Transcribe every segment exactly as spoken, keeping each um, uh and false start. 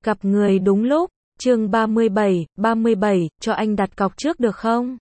Gặp người đúng lúc, chương ba mươi bảy, ba mươi bảy, cho anh đặt cọc trước được không?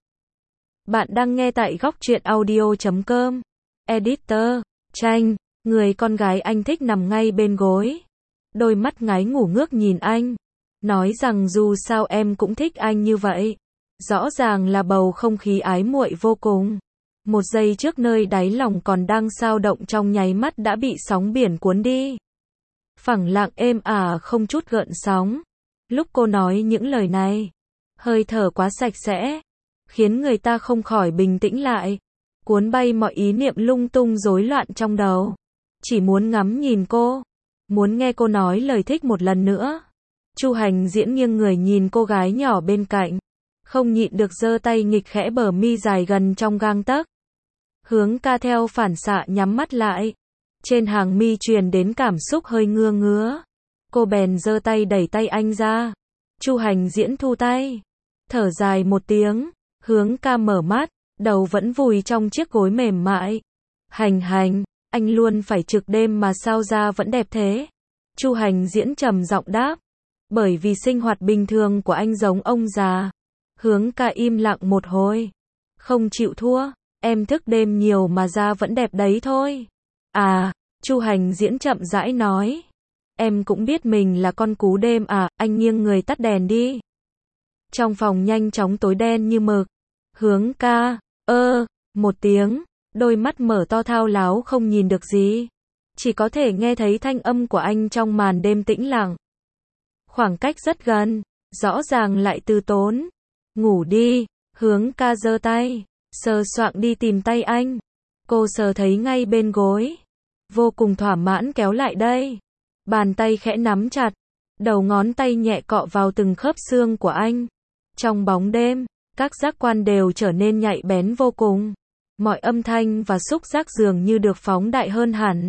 Bạn đang nghe tại góc truyện audio chấm com. Editor, Tranh, người con gái anh thích nằm ngay bên gối. Đôi mắt ngái ngủ ngước nhìn anh. Nói rằng dù sao em cũng thích anh như vậy. Rõ ràng là bầu không khí ái muội vô cùng. Một giây trước nơi đáy lòng còn đang xao động trong nháy mắt đã bị sóng biển cuốn đi. Phẳng lặng êm ả không chút gợn sóng. Lúc cô nói những lời này, hơi thở quá sạch sẽ, khiến người ta không khỏi bình tĩnh lại, cuốn bay mọi ý niệm lung tung rối loạn trong đầu. Chỉ muốn ngắm nhìn cô, muốn nghe cô nói lời thích một lần nữa. Chu Hành Diễn nghiêng người nhìn cô gái nhỏ bên cạnh, không nhịn được giơ tay nghịch khẽ bờ mi dài gần trong gang tấc. Hướng Ca theo phản xạ nhắm mắt lại. Trên hàng mi truyền đến cảm xúc hơi ngứa ngứa. Cô bèn giơ tay đẩy tay anh ra. Chu Hành Diễn thu tay, thở dài một tiếng. Hướng Ca mở mắt, đầu vẫn vùi trong chiếc gối mềm mại. Hành Hành, anh luôn phải trực đêm mà sao da vẫn đẹp thế? Chu Hành Diễn trầm giọng đáp. Bởi vì sinh hoạt bình thường của anh giống ông già. Hướng Ca im lặng một hồi. Không chịu thua, em thức đêm nhiều mà da vẫn đẹp đấy thôi. À, Chu Hành Diễn chậm rãi nói. Em cũng biết mình là con cú đêm à, anh nghiêng người tắt đèn đi. Trong phòng nhanh chóng tối đen như mực. Hướng Ca, ơ, một tiếng, đôi mắt mở to thao láo không nhìn được gì. Chỉ có thể nghe thấy thanh âm của anh trong màn đêm tĩnh lặng. Khoảng cách rất gần, rõ ràng lại từ tốn. Ngủ đi, Hướng Ca giơ tay, sờ soạng đi tìm tay anh. Cô sờ thấy ngay bên gối. Vô cùng thỏa mãn kéo lại đây. Bàn tay khẽ nắm chặt. Đầu ngón tay nhẹ cọ vào từng khớp xương của anh. Trong bóng đêm, các giác quan đều trở nên nhạy bén vô cùng. Mọi âm thanh và xúc giác dường như được phóng đại hơn hẳn.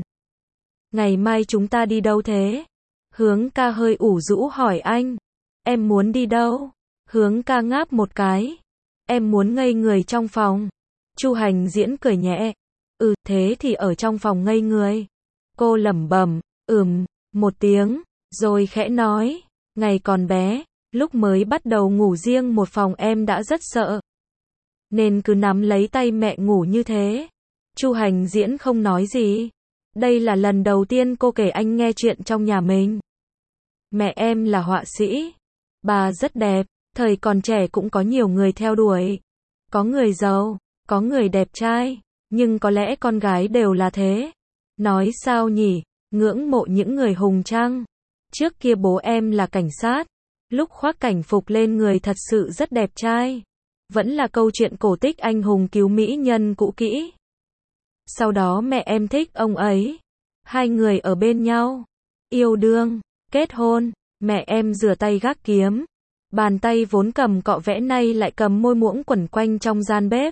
Ngày mai chúng ta đi đâu thế? Hướng Ca hơi ủ rũ hỏi anh. Em muốn đi đâu? Hướng Ca ngáp một cái. Em muốn ngây người trong phòng. Chu Hành Diễn cười nhẹ. Ừ, thế thì ở trong phòng ngây người. Cô lẩm bẩm, ừm, một tiếng, rồi khẽ nói, ngày còn bé, lúc mới bắt đầu ngủ riêng một phòng em đã rất sợ. Nên cứ nắm lấy tay mẹ ngủ như thế. Chu Hành Diễn không nói gì. Đây là lần đầu tiên cô kể anh nghe chuyện trong nhà mình. Mẹ em là họa sĩ. Bà rất đẹp, thời còn trẻ cũng có nhiều người theo đuổi. Có người giàu, có người đẹp trai. Nhưng có lẽ con gái đều là thế. Nói sao nhỉ, ngưỡng mộ những người hùng trăng. Trước kia bố em là cảnh sát. Lúc khoác cảnh phục lên người thật sự rất đẹp trai. Vẫn là câu chuyện cổ tích anh hùng cứu mỹ nhân cũ kỹ. Sau đó mẹ em thích ông ấy. Hai người ở bên nhau. Yêu đương, kết hôn. Mẹ em rửa tay gác kiếm. Bàn tay vốn cầm cọ vẽ nay lại cầm môi muỗng quẩn quanh trong gian bếp.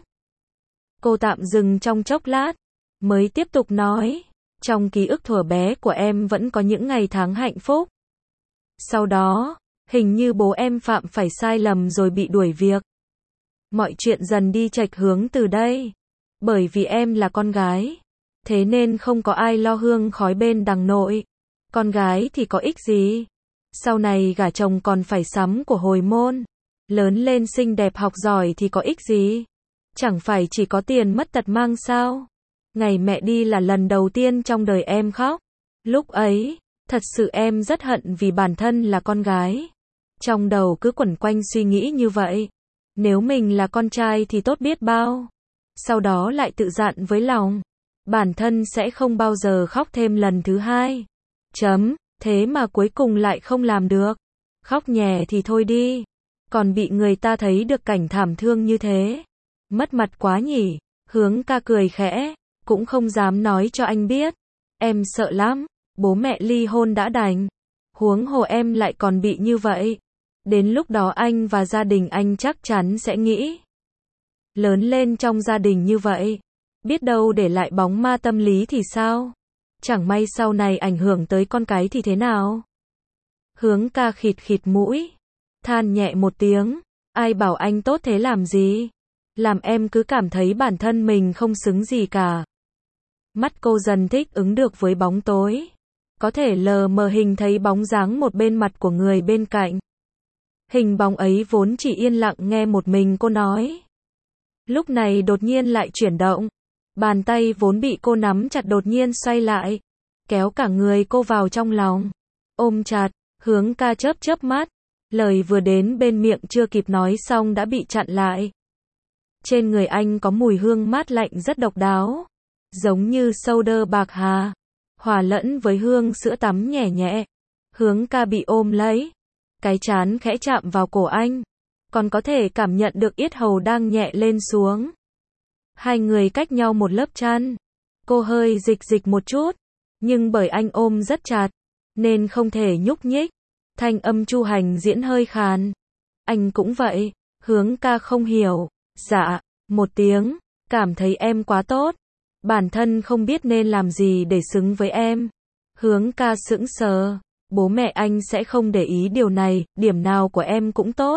Cô tạm dừng trong chốc lát, mới tiếp tục nói, trong ký ức thuở bé của em vẫn có những ngày tháng hạnh phúc. Sau đó, hình như bố em phạm phải sai lầm rồi bị đuổi việc. Mọi chuyện dần đi chệch hướng từ đây. Bởi vì em là con gái, thế nên không có ai lo hương khói bên đằng nội. Con gái thì có ích gì? Sau này gả chồng còn phải sắm của hồi môn. Lớn lên xinh đẹp học giỏi thì có ích gì? Chẳng phải chỉ có tiền mất tật mang sao? Ngày mẹ đi là lần đầu tiên trong đời em khóc. Lúc ấy, thật sự em rất hận vì bản thân là con gái. Trong đầu cứ quẩn quanh suy nghĩ như vậy. Nếu mình là con trai thì tốt biết bao. Sau đó lại tự dặn với lòng. Bản thân sẽ không bao giờ khóc thêm lần thứ hai. Chấm, thế mà cuối cùng lại không làm được. Khóc nhè thì thôi đi. Còn bị người ta thấy được cảnh thảm thương như thế. Mất mặt quá nhỉ. Hướng Ca cười khẽ, cũng không dám nói cho anh biết. Em sợ lắm, bố mẹ ly hôn đã đành. Huống hồ em lại còn bị như vậy. Đến lúc đó anh và gia đình anh chắc chắn sẽ nghĩ. Lớn lên trong gia đình như vậy, biết đâu để lại bóng ma tâm lý thì sao? Chẳng may sau này ảnh hưởng tới con cái thì thế nào? Hướng Ca khịt khịt mũi, than nhẹ một tiếng, ai bảo anh tốt thế làm gì? Làm em cứ cảm thấy bản thân mình không xứng gì cả. Mắt cô dần thích ứng được với bóng tối. có thể lờ mờ hình thấy bóng dáng một bên mặt của người bên cạnh. Hình bóng ấy vốn chỉ yên lặng nghe một mình cô nói. Lúc này đột nhiên lại chuyển động. Bàn tay vốn bị cô nắm chặt đột nhiên xoay lại. Kéo cả người cô vào trong lòng. Ôm chặt, Hướng ca chớp chớp mắt. Lời vừa đến bên miệng chưa kịp nói xong đã bị chặn lại. Trên người anh có mùi hương mát lạnh rất độc đáo. Giống như sâu-đơ bạc hà. Hòa lẫn với hương sữa tắm nhẹ nhẹ. Hướng ca bị ôm lấy. Cái trán khẽ chạm vào cổ anh. Còn có thể cảm nhận được yết hầu đang nhẹ lên xuống. Hai người cách nhau một lớp chăn. Cô hơi dịch dịch một chút. Nhưng bởi anh ôm rất chặt. Nên không thể nhúc nhích. Thanh âm Chu Hành Diễn hơi khàn. Anh cũng vậy. Hướng ca không hiểu. Dạ. Một tiếng. Cảm thấy em quá tốt. Bản thân không biết nên làm gì để xứng với em. Hướng ca sững sờ. Bố mẹ anh sẽ không để ý điều này. Điểm nào của em cũng tốt.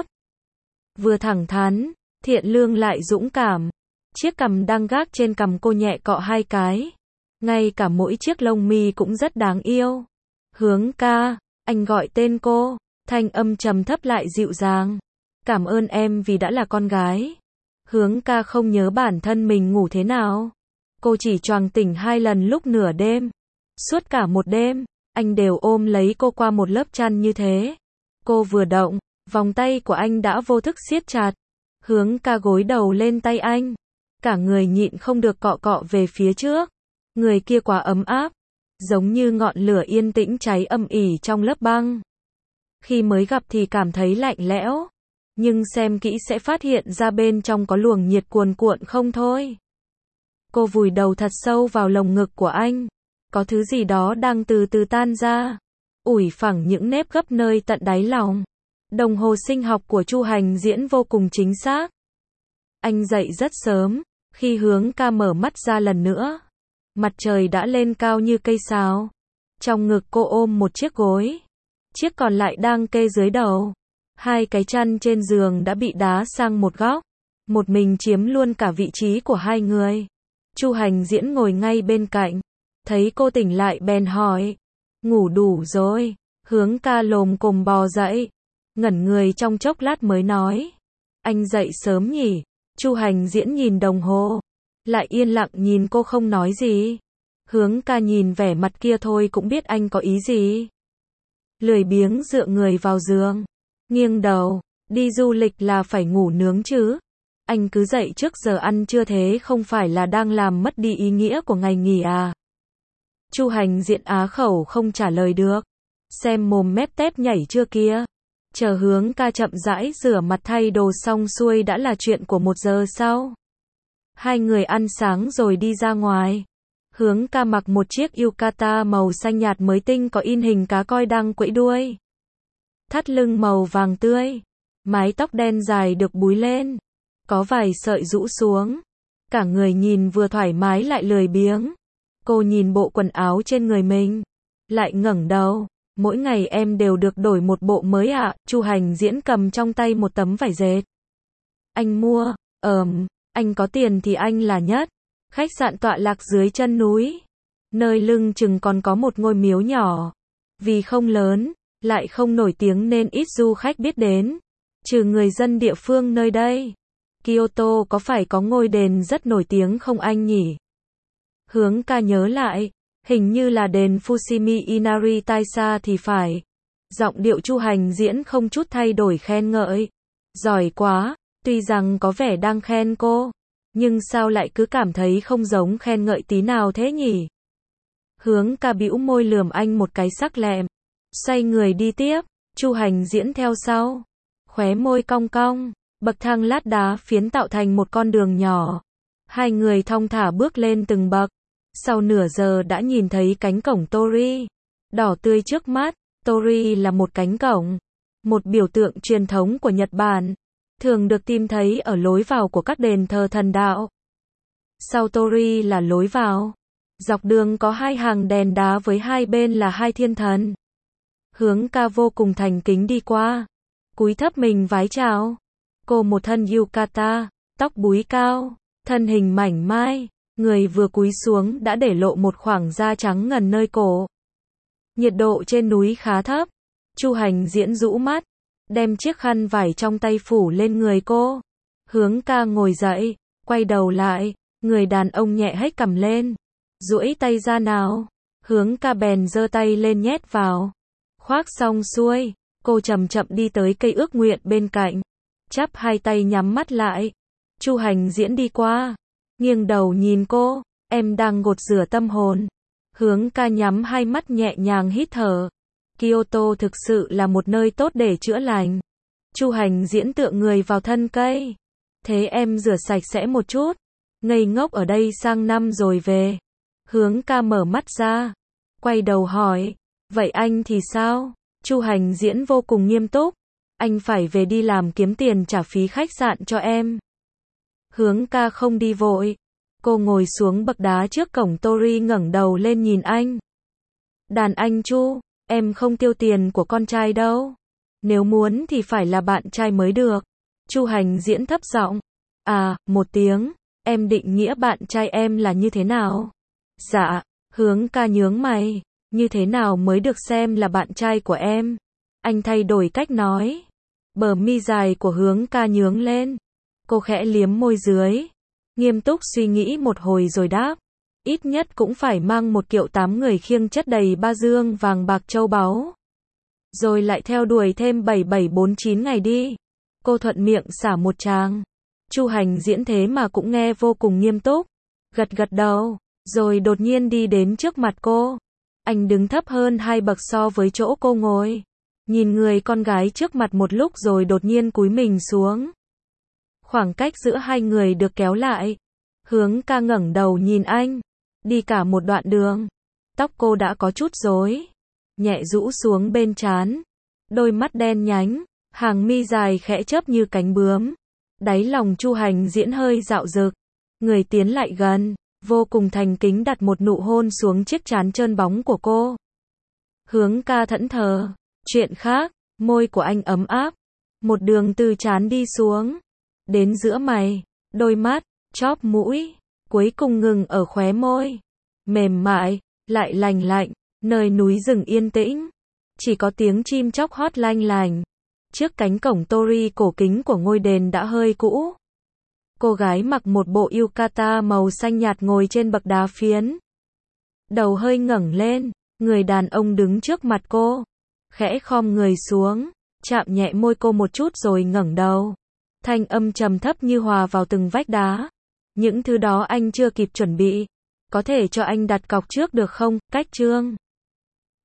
Vừa thẳng thắn. Thiện lương lại dũng cảm. Chiếc cằm đang gác trên cằm cô nhẹ cọ hai cái. Ngay cả mỗi chiếc lông mi cũng rất đáng yêu. Hướng ca. Anh gọi tên cô. Thanh âm trầm thấp lại dịu dàng. Cảm ơn em vì đã là con gái. Hướng ca không nhớ bản thân mình ngủ thế nào. Cô chỉ choàng tỉnh hai lần lúc nửa đêm. Suốt cả một đêm, anh đều ôm lấy cô qua một lớp chăn như thế. Cô vừa động, vòng tay của anh đã vô thức siết chặt. Hướng ca gối đầu lên tay anh. Cả người nhịn không được cọ cọ về phía trước. Người kia quá ấm áp. Giống như ngọn lửa yên tĩnh cháy âm ỉ trong lớp băng. Khi mới gặp thì cảm thấy lạnh lẽo. Nhưng xem kỹ sẽ phát hiện ra bên trong có luồng nhiệt cuồn cuộn không thôi. Cô vùi đầu thật sâu vào lồng ngực của anh. Có thứ gì đó đang từ từ tan ra. Ủi phẳng những nếp gấp nơi tận đáy lòng. Đồng hồ sinh học của Chu Hành Diễn vô cùng chính xác. Anh dậy rất sớm. Khi Hướng ca mở mắt ra lần nữa. Mặt trời đã lên cao như cây sáo. Trong ngực cô ôm một chiếc gối. Chiếc còn lại đang kê dưới đầu. Hai cái chăn trên giường đã bị đá sang một góc. Một mình chiếm luôn cả vị trí của hai người. Chu Hành Diễn ngồi ngay bên cạnh. Thấy cô tỉnh lại bèn hỏi. Ngủ đủ rồi. Hướng ca lồm cồm bò dậy. Ngẩn người trong chốc lát mới nói. Anh dậy sớm nhỉ? Chu Hành Diễn nhìn đồng hồ. Lại yên lặng nhìn cô không nói gì. Hướng ca nhìn vẻ mặt kia thôi cũng biết anh có ý gì. Lười biếng dựa người vào giường. Nghiêng đầu. Đi du lịch là phải ngủ nướng chứ. Anh cứ dậy trước giờ ăn trưa thế không phải là đang làm mất đi ý nghĩa của ngày nghỉ à? Chu Hành Diễn á khẩu không trả lời được. Xem mồm mép tép nhảy chưa kia. Chờ Hướng ca chậm rãi rửa mặt thay đồ xong xuôi đã là chuyện của một giờ sau. Hai người ăn sáng rồi đi ra ngoài. Hướng ca mặc một chiếc yukata màu xanh nhạt mới tinh có in hình cá coi đang quẫy đuôi. Thắt lưng màu vàng tươi. Mái tóc đen dài được búi lên. Có vài sợi rũ xuống. Cả người nhìn vừa thoải mái lại lười biếng. Cô nhìn bộ quần áo trên người mình. Lại ngẩng đầu. Mỗi ngày em đều được đổi một bộ mới ạ. À? Chu Hành Diễn cầm trong tay một tấm vải dệt. Anh mua. Ờm, anh có tiền thì anh là nhất. Khách sạn tọa lạc dưới chân núi. Nơi lưng chừng còn có một ngôi miếu nhỏ. Vì không lớn, lại không nổi tiếng nên ít du khách biết đến. Trừ người dân địa phương nơi đây. Kyoto có phải có ngôi đền rất nổi tiếng không anh nhỉ? Hướng ca nhớ lại. Hình như là đền Fushimi Inari Taisha thì phải. Giọng điệu Chu Hành Diễn không chút thay đổi khen ngợi. Giỏi quá, tuy rằng có vẻ đang khen cô. Nhưng sao lại cứ cảm thấy không giống khen ngợi tí nào thế nhỉ? Hướng ca bĩu môi lườm anh một cái sắc lẹm. Xoay người đi tiếp, Chu Hành Diễn theo sau. Khóe môi cong cong, bậc thang lát đá phiến tạo thành một con đường nhỏ. Hai người thong thả bước lên từng bậc. Sau nửa giờ đã nhìn thấy cánh cổng Torii. Đỏ tươi trước mắt, Torii là một cánh cổng. Một biểu tượng truyền thống của Nhật Bản. Thường được tìm thấy ở lối vào của các đền thờ thần đạo. Sau Torii là lối vào. Dọc đường có hai hàng đèn đá với hai bên là hai thiên thần. Hướng ca vô cùng thành kính đi qua. Cúi thấp mình vái chào. Cô một thân yukata, tóc búi cao, thân hình mảnh mai. Người vừa cúi xuống đã để lộ một khoảng da trắng ngần nơi cổ. Nhiệt độ trên núi khá thấp. Chu Hành Diễn rũ mắt, đem chiếc khăn vải trong tay phủ lên người cô. Hướng ca ngồi dậy, quay đầu lại, người đàn ông nhẹ hếch cằm lên. Duỗi tay ra nào. Hướng ca bèn giơ tay lên nhét vào. Khoác xong xuôi, cô chậm chậm đi tới cây ước nguyện bên cạnh. Chắp hai tay nhắm mắt lại. Chu Hành Diễn đi qua, nghiêng đầu nhìn cô, em đang gột rửa tâm hồn. Hướng ca nhắm hai mắt nhẹ nhàng hít thở. Kyoto thực sự là một nơi tốt để chữa lành. Chu Hành Diễn tựa người vào thân cây. Thế em rửa sạch sẽ một chút. Ngây ngốc ở đây sang năm rồi về. Hướng ca mở mắt ra, quay đầu hỏi, vậy anh thì sao? Chu Hành Diễn vô cùng nghiêm túc. Anh phải về đi làm kiếm tiền trả phí khách sạn cho em. Hướng ca không đi vội. Cô ngồi xuống bậc đá trước cổng Tori ngẩng đầu lên nhìn anh. Đàn anh Chu, em không tiêu tiền của con trai đâu. Nếu muốn thì phải là bạn trai mới được. Chu Hành Diễn thấp giọng. À, một tiếng, em định nghĩa bạn trai em là như thế nào? Dạ, Hướng ca nhướng mày. Như thế nào mới được xem là bạn trai của em? Anh thay đổi cách nói. Bờ mi dài của Hướng ca nhướng lên. Cô khẽ liếm môi dưới. Nghiêm túc suy nghĩ một hồi rồi đáp. Ít nhất cũng phải mang một kiệu tám người khiêng chất đầy ba dương vàng bạc châu báu. Rồi lại theo đuổi thêm bảy bảy bốn chín ngày đi. Cô thuận miệng xả một tràng. Chu Hành Diễn thế mà cũng nghe vô cùng nghiêm túc. Gật gật đầu, rồi đột nhiên đi đến trước mặt cô. Anh đứng thấp hơn hai bậc so với chỗ cô ngồi. Nhìn người con gái trước mặt một lúc rồi đột nhiên cúi mình xuống. Khoảng cách giữa hai người được kéo lại. Hướng ca ngẩng đầu nhìn anh. Đi cả một đoạn đường. Tóc cô đã có chút rối. Nhẹ rũ xuống bên trán. Đôi mắt đen nhánh. Hàng mi dài khẽ chớp như cánh bướm. Đáy lòng Chu Hành Diễn hơi dạo dực. Người tiến lại gần. Vô cùng thành kính đặt một nụ hôn xuống chiếc trán trơn bóng của cô. Hướng ca thẫn thờ. Chuyện khác. Môi của anh ấm áp. Một đường từ trán đi xuống. Đến giữa mày. Đôi mắt. Chóp mũi. Cuối cùng ngừng ở khóe môi. Mềm mại. Lại lành lạnh. Nơi núi rừng yên tĩnh. Chỉ có tiếng chim chóc hót lanh lành. Trước cánh cổng Tori cổ kính của ngôi đền đã hơi cũ. Cô gái mặc một bộ yukata màu xanh nhạt ngồi trên bậc đá phiến. Đầu hơi ngẩng lên, người đàn ông đứng trước mặt cô. Khẽ khom người xuống, chạm nhẹ môi cô một chút rồi ngẩng đầu. Thanh âm trầm thấp như hòa vào từng vách đá. Những thứ đó anh chưa kịp chuẩn bị. Có thể cho anh đặt cọc trước được không? Cách chương